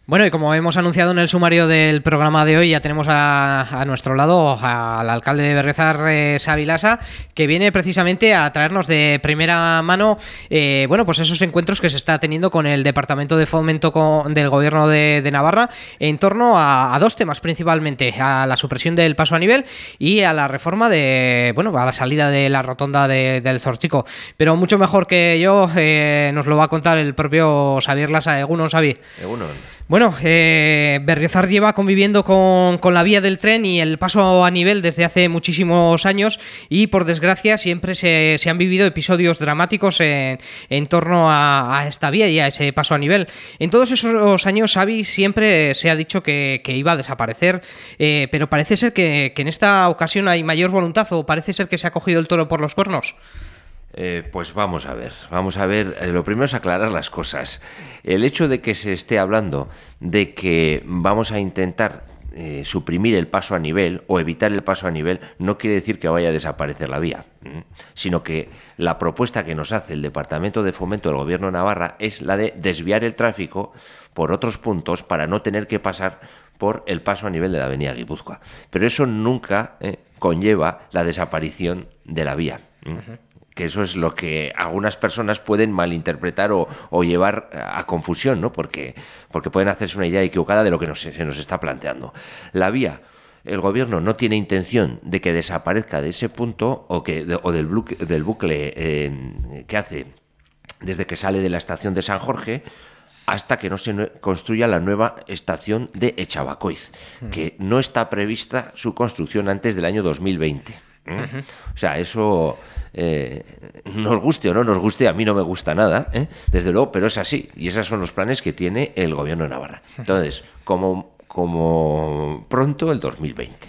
Bueno, y como hemos anunciado en el sumario del programa de hoy, ya tenemos a nuestro lado al alcalde de Berriozar, Xabi Lasa, que viene precisamente a traernos de primera mano pues esos encuentros que se está teniendo con el Departamento de Fomento del Gobierno de Navarra en torno a dos temas principalmente, a la supresión del paso a nivel y a la reforma a la salida de la rotonda del Zorchico. Pero mucho mejor que yo nos lo va a contar el propio Xabier Lasa. Egunon, Xabi. Egunon. Bueno, Berriozar lleva conviviendo con la vía del tren y el paso a nivel desde hace muchísimos años y, por desgracia, siempre se han vivido episodios dramáticos en torno a esta vía y a ese paso a nivel. En todos esos años, Xabi, siempre se ha dicho que iba a desaparecer, pero parece ser que en esta ocasión hay mayor voluntad, o parece ser que se ha cogido el toro por los cuernos. Pues vamos a ver, lo primero es aclarar las cosas. El hecho de que se esté hablando de que vamos a intentar suprimir el paso a nivel o evitar el paso a nivel no quiere decir que vaya a desaparecer la vía, sino que la propuesta que nos hace el Departamento de Fomento del Gobierno de Navarra es la de desviar el tráfico por otros puntos para no tener que pasar por el paso a nivel de la avenida Guipúzcoa. Pero eso nunca conlleva la desaparición de la vía. Que eso es lo que algunas personas pueden malinterpretar o llevar a confusión, ¿no? Porque pueden hacerse una idea equivocada de lo que se nos está planteando. La vía, el gobierno no tiene intención de que desaparezca de ese punto o del bucle que hace desde que sale de la estación de San Jorge hasta que no se construya la nueva estación de Echabacoiz, que no está prevista su construcción antes del año 2020. O sea, eso nos guste o no nos guste, a mí no me gusta nada, desde luego, pero es así, y esos son los planes que tiene el Gobierno de Navarra. Entonces, como pronto el 2020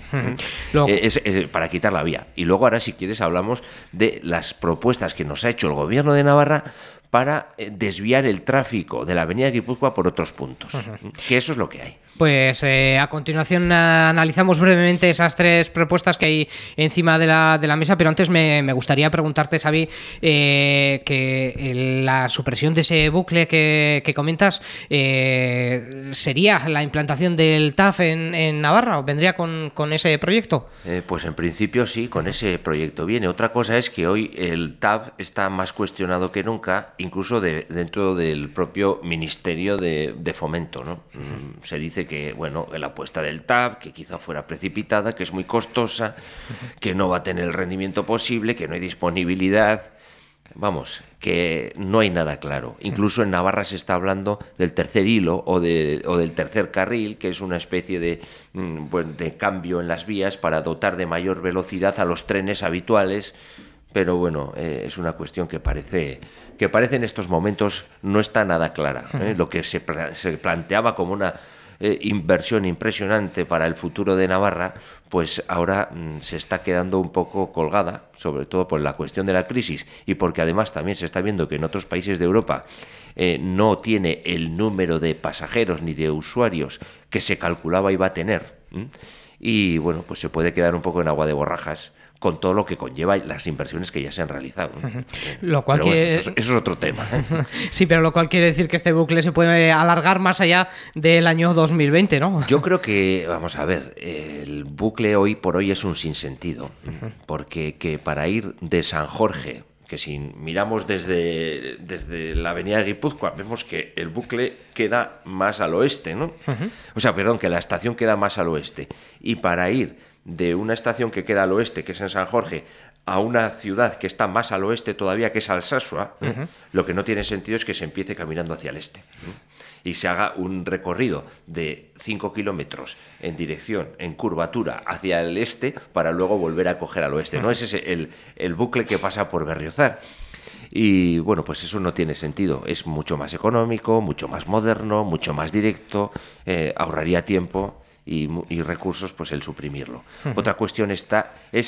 para quitar la vía. Y luego ahora, si quieres, hablamos de las propuestas que nos ha hecho el Gobierno de Navarra para desviar el tráfico de la avenida Guipúzcoa por otros puntos, que eso es lo que hay. Pues a continuación analizamos brevemente esas tres propuestas que hay encima de la mesa, pero antes me gustaría preguntarte, Xabi, que la supresión de ese bucle que comentas ¿sería la implantación del TAF en Navarra o vendría con ese proyecto? Pues en principio sí, con ese proyecto viene. Otra cosa es que hoy el TAF está más cuestionado que nunca, incluso dentro del propio Ministerio de Fomento, ¿no? Se dice que, bueno, la apuesta del TAF, que quizá fuera precipitada, que es muy costosa, que no va a tener el rendimiento posible, que no hay disponibilidad. Vamos, que no hay nada claro. Incluso en Navarra se está hablando del tercer hilo o del tercer carril, que es una especie de cambio en las vías para dotar de mayor velocidad a los trenes habituales. Pero bueno, es una cuestión que parece en estos momentos no está nada clara. Lo que se planteaba como una inversión impresionante para el futuro de Navarra, pues ahora se está quedando un poco colgada, sobre todo por la cuestión de la crisis y porque además también se está viendo que en otros países de Europa no tiene el número de pasajeros ni de usuarios que se calculaba iba a tener. Y bueno, pues se puede quedar un poco en agua de borrajas con todo lo que conlleva las inversiones que ya se han realizado. Lo cual eso es otro tema. Sí, pero lo cual quiere decir que este bucle se puede alargar más allá del año 2020, ¿no? Yo creo que, vamos a ver, el bucle hoy por hoy es un sinsentido, porque que para ir de San Jorge, que si miramos desde la avenida de Guipúzcoa, vemos que el bucle queda más al oeste, ¿no? O sea, perdón, que la estación queda más al oeste. Y para ir de una estación que queda al oeste, que es en San Jorge, a una ciudad que está más al oeste todavía, que es Alsasua, lo que no tiene sentido es que se empiece caminando hacia el este y se haga un recorrido de 5 kilómetros en curvatura hacia el este para luego volver a coger al oeste. ¿No? Ese es el bucle que pasa por Berriozar. Y bueno, pues eso no tiene sentido. Es mucho más económico, mucho más moderno, mucho más directo, ahorraría tiempo y recursos, pues el suprimirlo. Otra cuestión es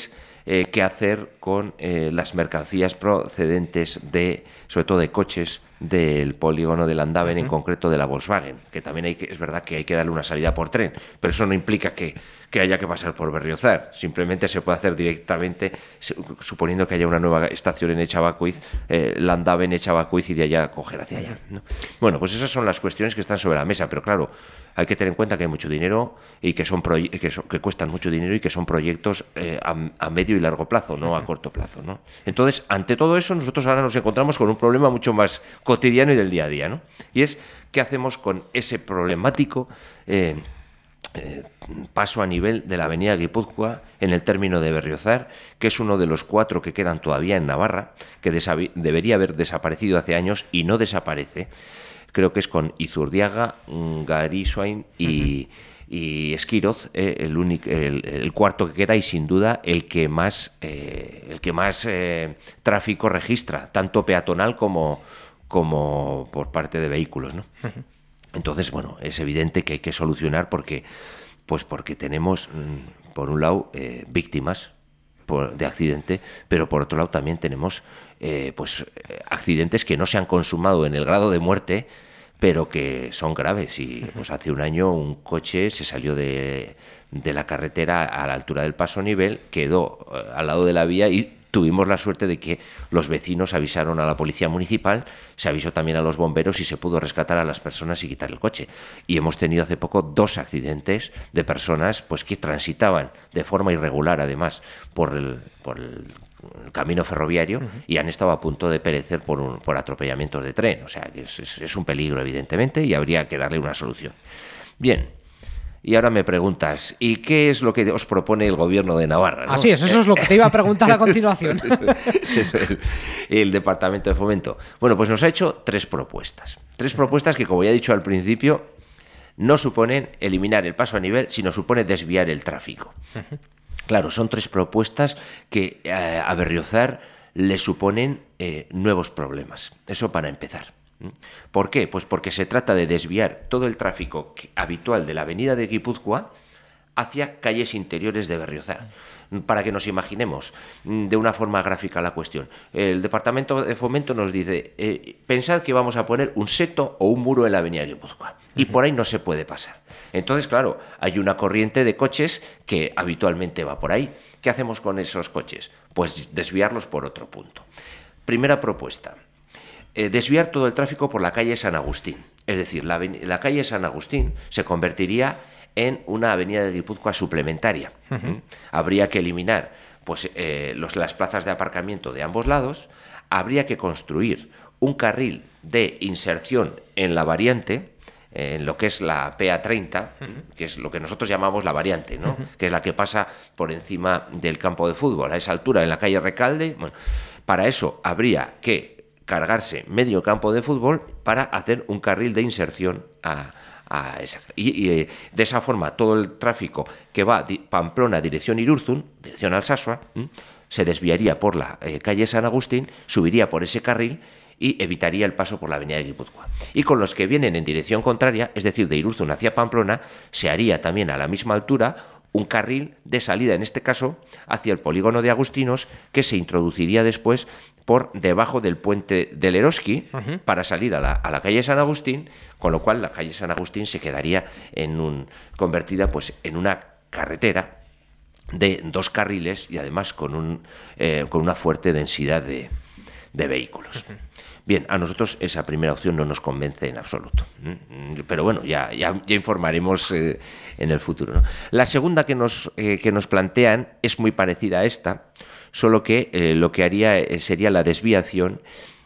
qué hacer con las mercancías procedentes sobre todo de coches del polígono de Landaven, en concreto de la Volkswagen, que también es verdad que hay que darle una salida por tren, pero eso no implica que haya que pasar por Berriozar, simplemente se puede hacer directamente, suponiendo que haya una nueva estación en Echabacuiz, Landaven, Echabacuiz, y de allá coger hacia allá, ¿no? Bueno, pues esas son las cuestiones que están sobre la mesa, pero claro, hay que tener en cuenta que hay mucho dinero y que cuestan mucho dinero y que son proyectos a medio y largo plazo, no a corto plazo, ¿no? Entonces, ante todo eso, nosotros ahora nos encontramos con un problema mucho más cotidiano y del día a día, ¿no? Y es, ¿qué hacemos con ese problemático paso a nivel de la avenida Guipúzcoa en el término de Berriozar, que es uno de los 4 que quedan todavía en Navarra, que debería haber desaparecido hace años y no desaparece? Creo que es con Izurdiaga, Garisoain y Esquiroz, el cuarto que queda, y sin duda el que más tráfico registra, tanto peatonal como por parte de vehículos, ¿no? Entonces, bueno, es evidente que hay que solucionar porque tenemos, por un lado, víctimas de accidente, pero por otro lado también tenemos accidentes que no se han consumado en el grado de muerte, pero que son graves. Y pues hace un año un coche se salió de la carretera a la altura del paso a nivel, quedó al lado de la vía y tuvimos la suerte de que los vecinos avisaron a la policía municipal, se avisó también a los bomberos y se pudo rescatar a las personas y quitar el coche. Y hemos tenido hace poco 2 accidentes de personas pues que transitaban de forma irregular, además, por el camino ferroviario, y han estado a punto de perecer por atropellamientos de tren. O sea, que es un peligro, evidentemente, y habría que darle una solución. Bien. Y ahora me preguntas, ¿y qué es lo que os propone el gobierno de Navarra, ¿no? Así es, eso es lo que te iba a preguntar a continuación. El Departamento de Fomento. Bueno, pues nos ha hecho 3 propuestas. 3 propuestas que, como ya he dicho al principio, no suponen eliminar el paso a nivel, sino supone desviar el tráfico. Claro, son 3 propuestas que a Berriozar le suponen nuevos problemas. Eso para empezar. ¿Por qué? Pues porque se trata de desviar todo el tráfico habitual de la avenida de Guipúzcoa hacia calles interiores de Berriozar. Para que nos imaginemos de una forma gráfica la cuestión. El Departamento de Fomento nos dice, pensad que vamos a poner un seto o un muro en la avenida de Guipúzcoa, y por ahí no se puede pasar. Entonces, claro, hay una corriente de coches que habitualmente va por ahí. ¿Qué hacemos con esos coches? Pues desviarlos por otro punto. Primera propuesta. Desviar todo el tráfico por la calle San Agustín. Es decir, la calle San Agustín se convertiría en una avenida de Guipúzcoa suplementaria. Habría que eliminar las plazas de aparcamiento de ambos lados, habría que construir un carril de inserción en la variante, en lo que es la PA30, que es lo que nosotros llamamos la variante, ¿no? Que es la que pasa por encima del campo de fútbol, a esa altura, en la calle Recalde. Bueno, para eso habría que cargarse medio campo de fútbol para hacer un carril de inserción a esa. Y de esa forma todo el tráfico que va Pamplona dirección Irurzun, dirección Alsasua, se desviaría por la calle San Agustín, subiría por ese carril y evitaría el paso por la avenida de Guipúzcoa. Y con los que vienen en dirección contraria, es decir, de Irurzun hacia Pamplona, se haría también a la misma altura un carril de salida, en este caso, hacia el polígono de Agustinos, que se introduciría después por debajo del puente del Eroski para salir a la calle San Agustín, con lo cual la calle San Agustín se quedaría convertida pues en una carretera de 2 carriles y además con una fuerte densidad de vehículos. Bien, a nosotros esa primera opción no nos convence en absoluto. Pero bueno, ya informaremos en el futuro, ¿no? La segunda que nos plantean es muy parecida a esta, solo que lo que haría sería la desviación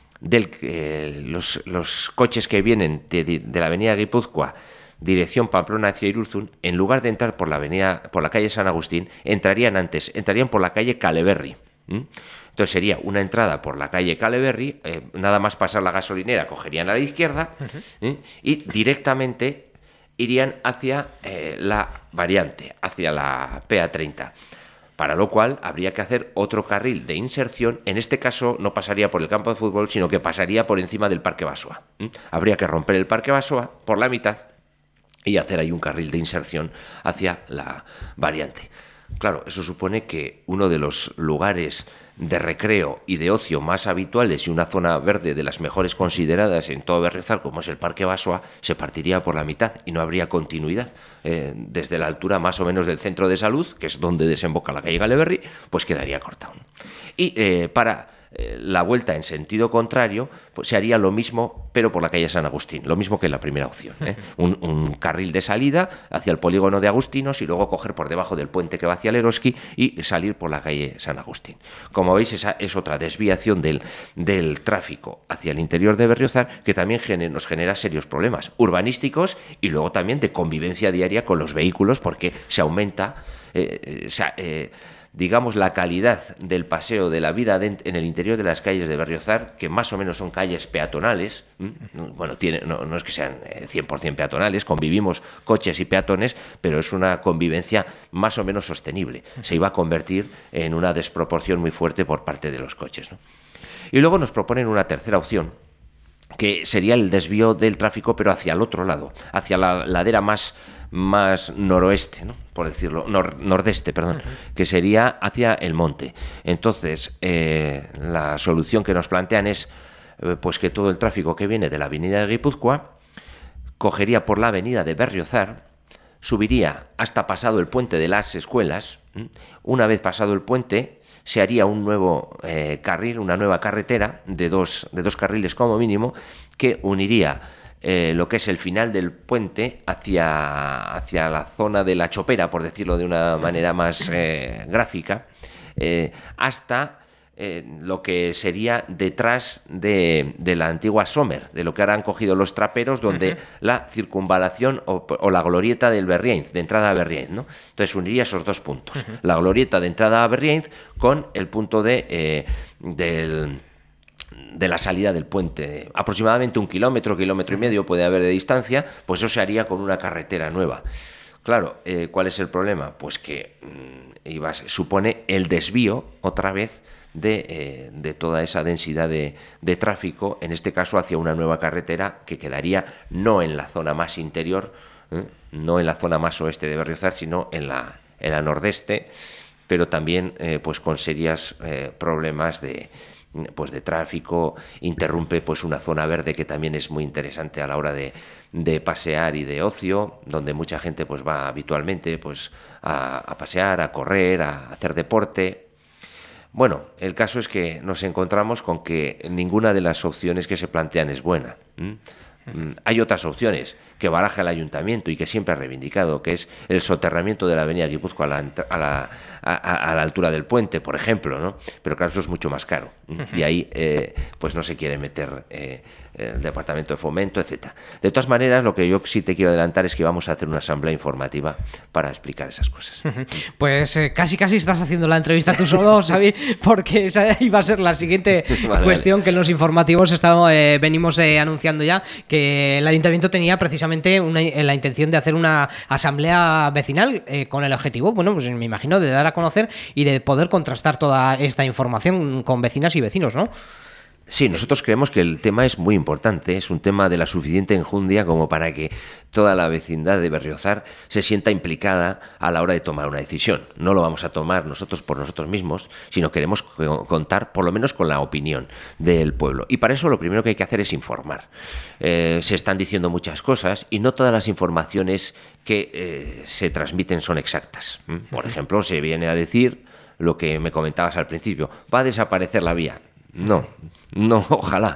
de los coches que vienen de la avenida Guipúzcoa dirección Pamplona hacia Irurzun, en lugar de entrar por la calle San Agustín, entrarían por la calle Caleberri. Entonces sería una entrada por la calle Caleberri, nada más pasar la gasolinera, cogerían a la izquierda y directamente irían hacia la variante, hacia la PA30. Para lo cual habría que hacer otro carril de inserción. En este caso no pasaría por el campo de fútbol, sino que pasaría por encima del Parque Basoa. Habría que romper el Parque Basoa por la mitad y hacer ahí un carril de inserción hacia la variante. Claro, eso supone que uno de los lugares de recreo y de ocio más habituales y una zona verde de las mejores consideradas en todo Berriozar, como es el Parque Basoa, se partiría por la mitad y no habría continuidad. Desde la altura más o menos del centro de salud, que es donde desemboca la calle Galeberri, pues quedaría cortado. Y para la vuelta en sentido contrario, pues se haría lo mismo, pero por la calle San Agustín, lo mismo que en la primera opción. Un carril de salida hacia el polígono de Agustinos y luego coger por debajo del puente que va hacia el Eroski y salir por la calle San Agustín. Como veis, esa es otra desviación del tráfico hacia el interior de Berriozar, que también nos genera serios problemas urbanísticos y luego también de convivencia diaria con los vehículos, porque se aumenta digamos, la calidad del paseo, de la vida en el interior de las calles de Berriozar, que más o menos son calles peatonales. Bueno, no es que sean 100% peatonales, convivimos coches y peatones, pero es una convivencia más o menos sostenible. Se iba a convertir en una desproporción muy fuerte por parte de los coches, ¿no? Y luego nos proponen una tercera opción, que sería el desvío del tráfico, pero hacia el otro lado, hacia la ladera más noroeste, ¿no? Por decirlo, nordeste, perdón, que sería hacia el monte. Entonces, la solución que nos plantean es pues que todo el tráfico que viene de la avenida de Guipúzcoa cogería por la avenida de Berriozar, subiría hasta pasado el puente de las Escuelas. Una vez pasado el puente, se haría un nuevo carril, una nueva carretera de dos carriles como mínimo, que uniría lo que es el final del puente hacia la zona de la Chopera, por decirlo de una manera más gráfica, hasta lo que sería detrás de la antigua Sommer, de lo que ahora han cogido los traperos, donde la circunvalación o la glorieta del Berriainz, de entrada a Berriainz, ¿no? Entonces uniría esos dos puntos, la glorieta de entrada a Berriainz con el punto de la salida del puente, aproximadamente 1 kilómetro, kilómetro y medio puede haber de distancia, pues eso se haría con una carretera nueva. Claro, ¿cuál es el problema? Pues que supone el desvío, otra vez, de toda esa densidad de tráfico, en este caso hacia una nueva carretera que quedaría no en la zona más interior, no en la zona más oeste de Berriozar, sino en la nordeste, pero también pues con serios problemas de tráfico, interrumpe pues una zona verde que también es muy interesante a la hora de pasear y de ocio, donde mucha gente pues va habitualmente pues a pasear, a correr, a hacer deporte. Bueno, el caso es que nos encontramos con que ninguna de las opciones que se plantean es buena. Hay otras opciones que baraja el ayuntamiento y que siempre ha reivindicado, que es el soterramiento de la avenida Guipúzcoa a la altura del puente, por ejemplo, ¿no? Pero claro, eso es mucho más caro. Y ahí pues no se quiere meter el Departamento de Fomento, etcétera. De todas maneras, lo que yo sí te quiero adelantar es que vamos a hacer una asamblea informativa para explicar esas cosas. Pues casi estás haciendo la entrevista tú solo, Xavi, porque esa iba a ser la siguiente cuestión que en los informativos venimos anunciando ya, que el ayuntamiento tenía precisamente la intención de hacer una asamblea vecinal con el objetivo, bueno, pues me imagino, de dar a conocer y de poder contrastar toda esta información con vecinas y vecinos, ¿no? Sí, nosotros creemos que el tema es muy importante, es un tema de la suficiente enjundia como para que toda la vecindad de Berriozar se sienta implicada a la hora de tomar una decisión. No lo vamos a tomar nosotros por nosotros mismos, sino queremos contar por lo menos con la opinión del pueblo. Y para eso lo primero que hay que hacer es informar. Se están diciendo muchas cosas y no todas las informaciones que se transmiten son exactas. Por ejemplo, se viene a decir lo que me comentabas al principio, va a desaparecer la vía. No, ojalá,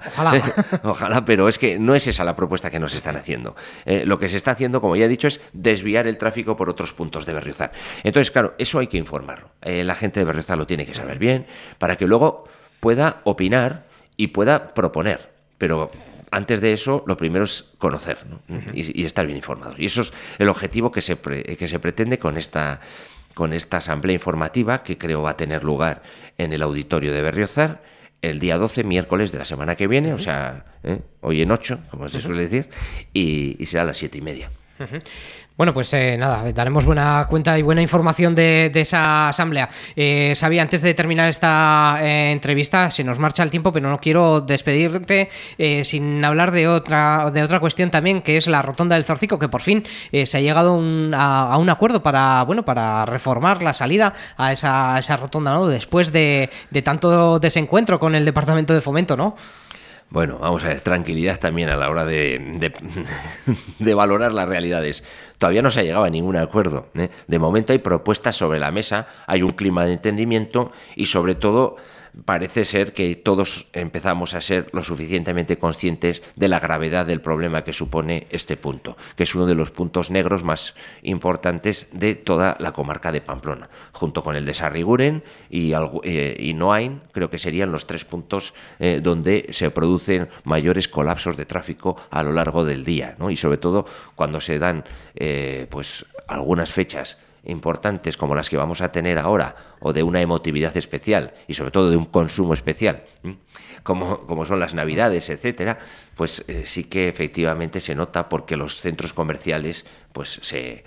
pero es que no es esa la propuesta que nos están haciendo. Lo que se está haciendo, como ya he dicho, es desviar el tráfico por otros puntos de Berriozar. Entonces, claro, eso hay que informarlo. La gente de Berriozar lo tiene que saber bien para que luego pueda opinar y pueda proponer. Pero antes de eso, lo primero es conocer, ¿no? y estar bien informados. Y eso es el objetivo que se pretende con esta asamblea informativa, que creo va a tener lugar en el auditorio de Berriozar el día 12, miércoles de la semana que viene, o sea, hoy en 8, como se suele decir, y será a las 7:30. Bueno, pues nada, daremos buena cuenta y buena información de esa asamblea. Xavi, antes de terminar esta entrevista, se nos marcha el tiempo, pero no quiero despedirte sin hablar de otra cuestión también, que es la rotonda del Zorcico, que por fin se ha llegado a un acuerdo para reformar la salida a esa rotonda, ¿no? Después de tanto desencuentro con el Departamento de Fomento, ¿no? Bueno, vamos a ver, tranquilidad también a la hora de valorar las realidades. Todavía no se ha llegado a ningún acuerdo, ¿eh? De momento hay propuestas sobre la mesa, hay un clima de entendimiento y sobre todo parece ser que todos empezamos a ser lo suficientemente conscientes de la gravedad del problema que supone este punto, que es uno de los puntos negros más importantes de toda la comarca de Pamplona, junto con el de Sarriguren y Noain. Creo que serían los 3 puntos donde se producen mayores colapsos de tráfico a lo largo del día, ¿no? Y sobre todo cuando se dan pues algunas fechas importantes como las que vamos a tener ahora, o de una emotividad especial y sobre todo de un consumo especial, como son las Navidades, etcétera, pues sí que efectivamente se nota, porque los centros comerciales pues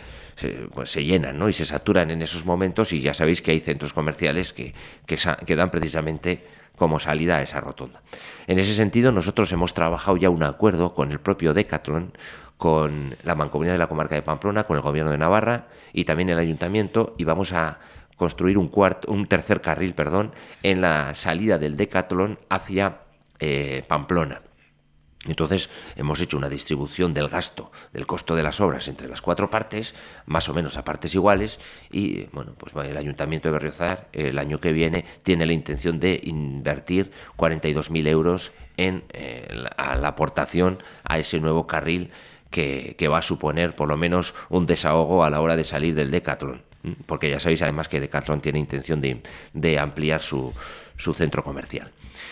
se llenan, ¿no? Y se saturan en esos momentos, y ya sabéis que hay centros comerciales que dan precisamente como salida a esa rotonda. En ese sentido, nosotros hemos trabajado ya un acuerdo con el propio Decathlon, con la Mancomunidad de la Comarca de Pamplona, con el Gobierno de Navarra y también el Ayuntamiento, y vamos a construir un tercer carril, en la salida del Decathlon hacia Pamplona. Entonces hemos hecho una distribución del gasto, del costo de las obras entre las 4 partes, más o menos a partes iguales, y bueno, pues el Ayuntamiento de Berriozar el año que viene tiene la intención de invertir 42.000 euros en la aportación a ese nuevo carril que va a suponer por lo menos un desahogo a la hora de salir del Decathlon, porque ya sabéis además que Decathlon tiene intención de ampliar su centro comercial.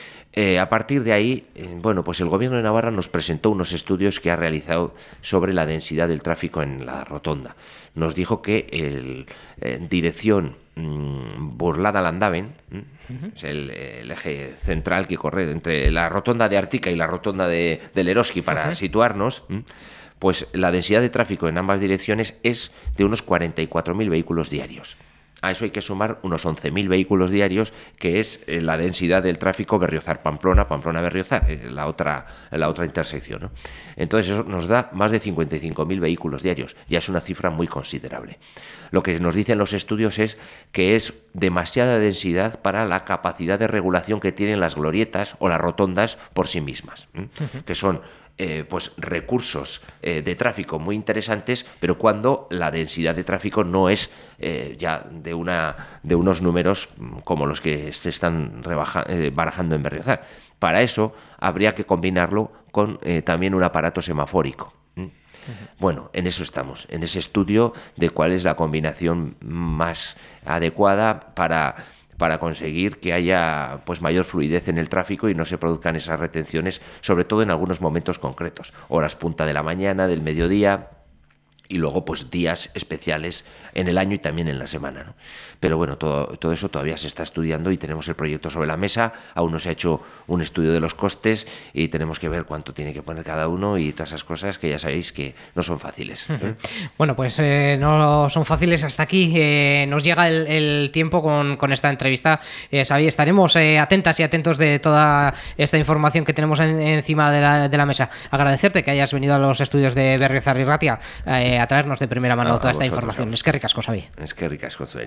A partir de ahí, bueno, pues el Gobierno de Navarra nos presentó unos estudios que ha realizado sobre la densidad del tráfico en la rotonda. Nos dijo que dirección Burlada-Landaven, es el eje central que corre entre la rotonda de Artica y la rotonda de Eroski, para situarnos, pues la densidad de tráfico en ambas direcciones es de unos 44.000 vehículos diarios. A eso hay que sumar unos 11.000 vehículos diarios, que es la densidad del tráfico Berriozar-Pamplona, Pamplona-Berriozar, la otra intersección, ¿no? Entonces eso nos da más de 55.000 vehículos diarios. Ya es una cifra muy considerable. Lo que nos dicen los estudios es que es demasiada densidad para la capacidad de regulación que tienen las glorietas o las rotondas por sí mismas, que son pues recursos de tráfico muy interesantes, pero cuando la densidad de tráfico no es ya de unos números como los que se están barajando en Berriozar. Para eso habría que combinarlo con también un aparato semafórico. Bueno, en eso estamos, en ese estudio de cuál es la combinación más adecuada para conseguir que haya pues mayor fluidez en el tráfico y no se produzcan esas retenciones, sobre todo en algunos momentos concretos, horas punta de la mañana, del mediodía, y luego pues días especiales en el año y también en la semana, ¿no? Pero bueno, todo eso todavía se está estudiando y tenemos el proyecto sobre la mesa. Aún no se ha hecho un estudio de los costes y tenemos que ver cuánto tiene que poner cada uno y todas esas cosas que ya sabéis que no son fáciles, ¿eh? Bueno, pues no son fáciles hasta aquí. Nos llega el tiempo con esta entrevista. Xavi, estaremos atentas y atentos de toda esta información que tenemos encima de la mesa. Agradecerte que hayas venido a los estudios de Berriozar y Ratia a traernos de primera mano toda esta información. Es que ricasco, Xavi. Es que ricasco,